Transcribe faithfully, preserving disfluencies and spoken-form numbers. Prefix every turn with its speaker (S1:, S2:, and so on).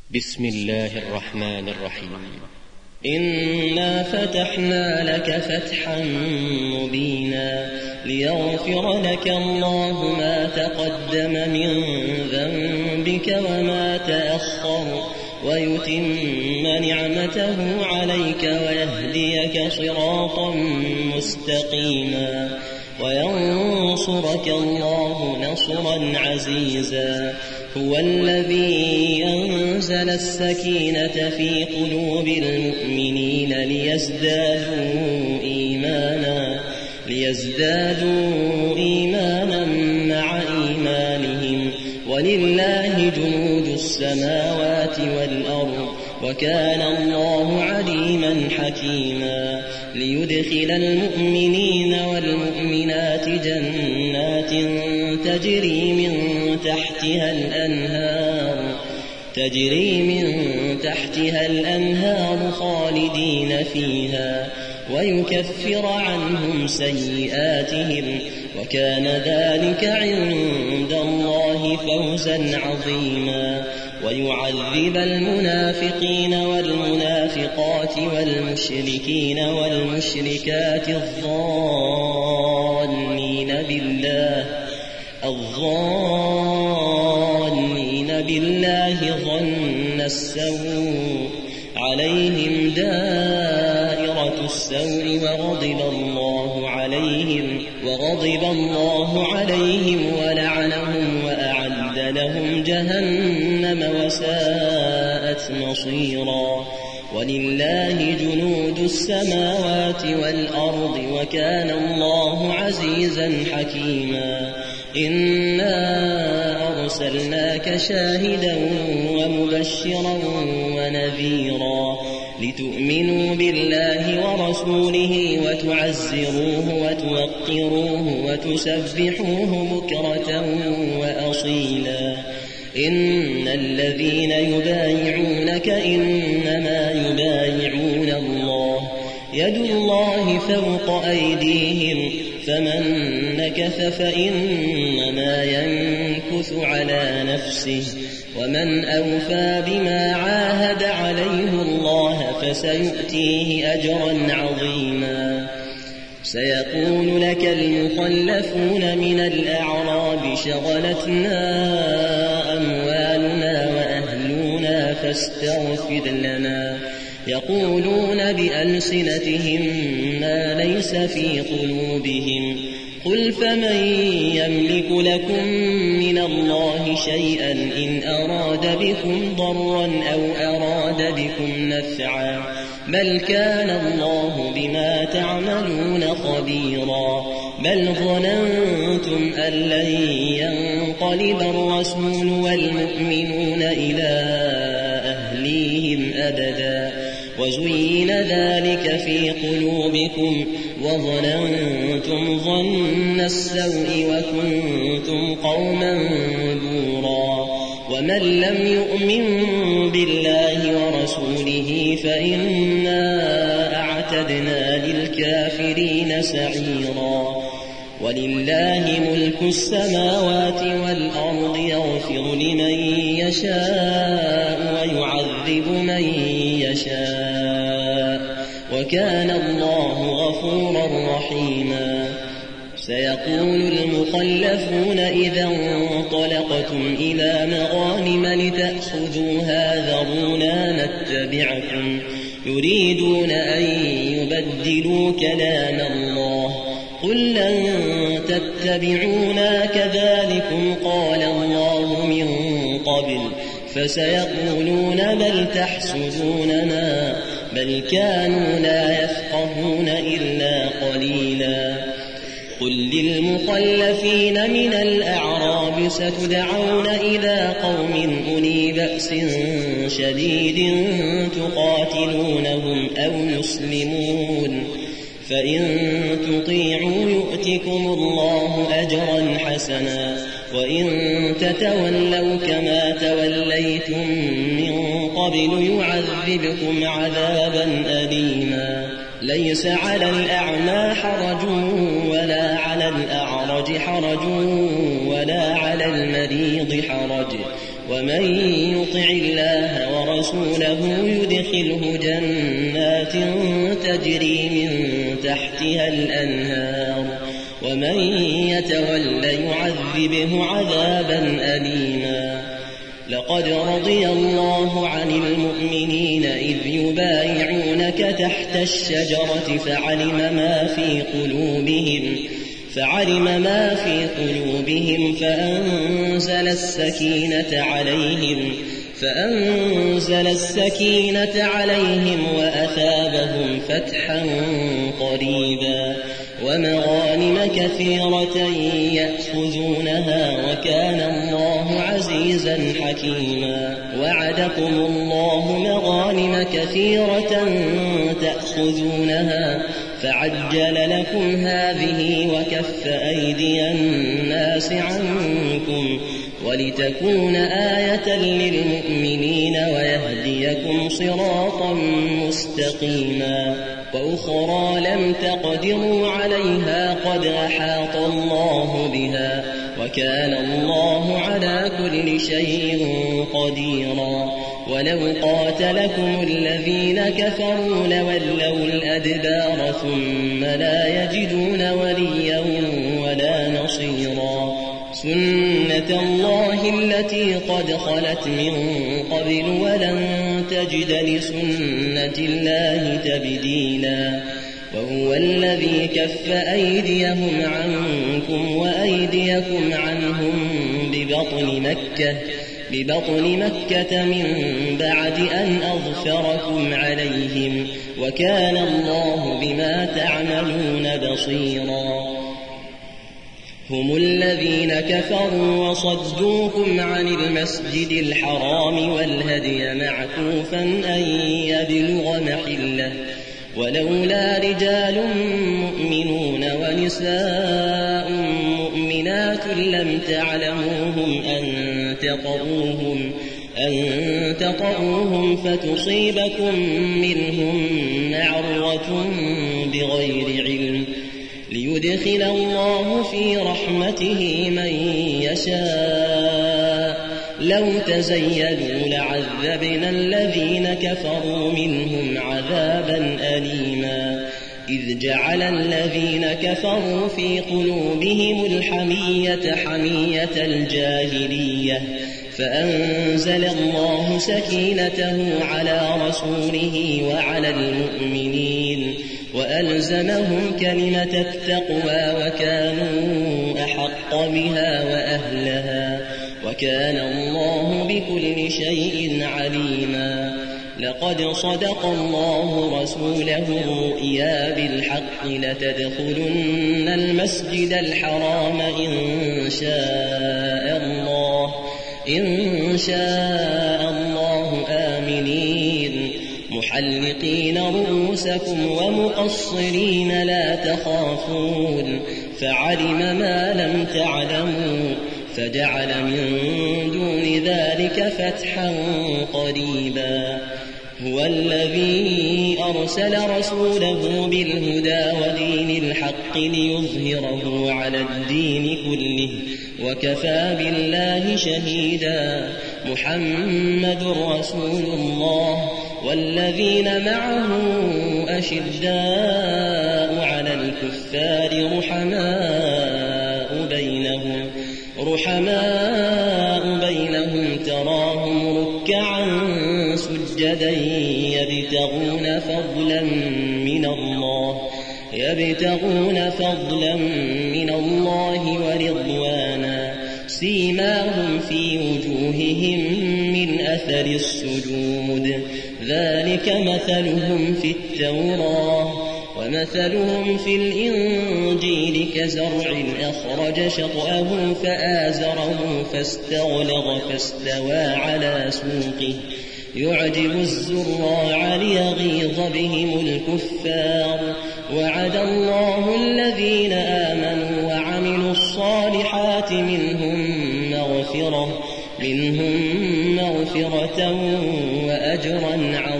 S1: بسم الله الرحمن الرحيم.
S2: إنا فتحنا لك فتحا مبينا ليغفر لك الله ما تقدم من ذنبك وما تأخر ويتم نعمته عليك ويهديك صراطا مستقيما وينصرك الله نصرا عزيزا. هو الذي أنزل السكينة في قلوب المؤمنين ليزدادوا إيمانا ليزدادوا إيمانا مع إيمانهم ولله جنود السماوات والأرض وكان الله عليما حكيما. ليدخل المؤمنين والمؤمنات جنات تجري من تحتها الأنهار تجري من تحتها الأنهار خالدين فيها ويكفر عنهم سيئاتهم وكان ذلك عند الله فوزا عظيما. ويعذب المنافقين والمنافقات والمشركين والمشركات الظانين بالله الظانين بالله ظن السوء عليهم دائرة السوء وغضب الله عليهم وغضب الله عليهم ولعنهم وأعد لهم جهنم وساءت مصيرا. ولله جنود السماوات والأرض وكان الله عزيزا حكيما. إنا أرسلناك شاهدا ومبشرا ونذيرا لتؤمنوا بالله ورسوله وتعزروه وتوقروه وتسبحوه بكرة وأصيلا. إن الذين يبايعونك إنما يبايعون الله يد الله فوق أيديهم فمن نكث فإنما ينكث على نفسه ومن أوفى بما عاهد عليه الله فسيؤتيه أجرا عظيما. سيقول لك المخلفون من الأعراب شغلتنا أموالنا وأهلنا فاستغفر لنا يقولون بألسنتهم ما ليس في قلوبهم قل فمن يملك لكم من الله شيئا إن أراد بكم ضرا أو أراد بكم نفعا بل كان الله بما تعملون خبيرا. بل ظننتم أن لن ينقلب الرسول والمؤمنون إلى أهليهم أبدا وزين ذلك في قلوبكم وظننتم ظن السوء وكنتم قوما بورا. ومن لم يؤمن بالله ورسوله فإنا أعتدنا للكافرين سعيرا. ولله ملك السماوات والأرض يغفر لمن يشاء ويعذب من يشاء وكان الله غفورا رحيما. سيقول المخلفون إذا انطلقتم إلى مغانم لتأخذوها ذرونا نتبعكم يريدون أن يبدلوا كلام الله قل لن تتبعونا كذلكم قال الله من قبل فسيقولون بل تحسدوننا بل كانوا لا يفقهون إلا قليلا. قل للمخلفين من الأعراب ستدعون إلى قوم أولي بأس شديد تقاتلونهم أو يسلمون فإن تطيعوا يؤتكم الله أجرا حسنا وإن تتولوا كما توليتم من قبل يعذبكم عذابا أليما. ليس على الأعمى حرج ولا على الأعرج حرج ولا على المريض حرج ومن يطع الله ورسوله يدخله جنات تجري من تحتها الأنهار ومن يتول يعذبه عذابا أليما. لقد رضي الله عن المؤمنين إذ يبايعونك تحت الشجرة فعلم ما في قلوبهم فعلم ما في قلوبهم فأنزل السكينة عليهم فأنزل السكينة عليهم وأثابهم فتحا قريبا ومغانم كثيرة يأخذونها وكان الله عزيزا حكيما. وعدكم الله مغانم كثيرة تأخذونها فعجل لكم هذه وكف أيدي الناس عنكم ولتكون آية للمؤمنين ويهديكم صراطا مستقيما. وأخرى لم تقدروا عليها قد أحاط الله بها وكان الله على كل شيء قديرا. ولو قاتلكم الذين كفروا لولوا الأدبار ثم لا يجدون وليا ولا نصيرا. سنة الله التي قد خلت من قبل ولن تجد لسنة الله تبديلا. وهو الذي كف أيديهم عنكم وأيديكم عنهم ببطن مكة ببطن مكة من بعد أن أظفركم عليهم وكان الله بما تعملون بصيرا. هم الذين كفروا وصدوكم عن المسجد الحرام والهدي معكوفا أن يبلغ محله ولولا رجال مؤمنون ونساء مؤمنات لم تعلموهم أن تطؤوهم أن تطؤوهم فتصيبكم منهم معرة بغير علم ليدخل الله في رحمته من يشاء. لو تزيلوا لعذبنا الذين كفروا منهم عذابا أليما. إذ جعل الذين كفروا في قلوبهم الحمية حمية الجاهلية فأنزل الله سكينته على رسوله وعلى المؤمنين وألزمهم كلمة التقوى وكانوا أحق بها وأهلها وكان الله بكل شيء عليما. لقد صدق الله رسوله الرؤيا بالحق لتدخلن المسجد الحرام إن شاء الله إن شاء الله آمنين محلقين رؤوسكم ومقصرين لا تخافون فعلم ما لم تعلموا فجعل من دون ذلك فتحا قريبا. هو الذي أرسل رسوله بالهدى ودين الحق ليظهره على الدين كله وكفى بالله شهيدا. محمد رسول الله والذين معه أشداء على الكفار رحماء بينهم رحماء بينهم تراهم ركعا سجدا يبتغون فضلا من الله يبتغون فضلا من الله ورضوانا سيماهم في وجوههم من أثر السجود ذلك مثلهم في التوراة ومثلهم في الإنجيل كزرع أخرج شطأه فآزره فاستغلظ فاستوى على سوقه يعجب الزراع ليغيظ بهم الكفار. وعد الله الذين آمنوا وعملوا الصالحات منهم مغفرة منهم مغفرة وأجرا عظيما.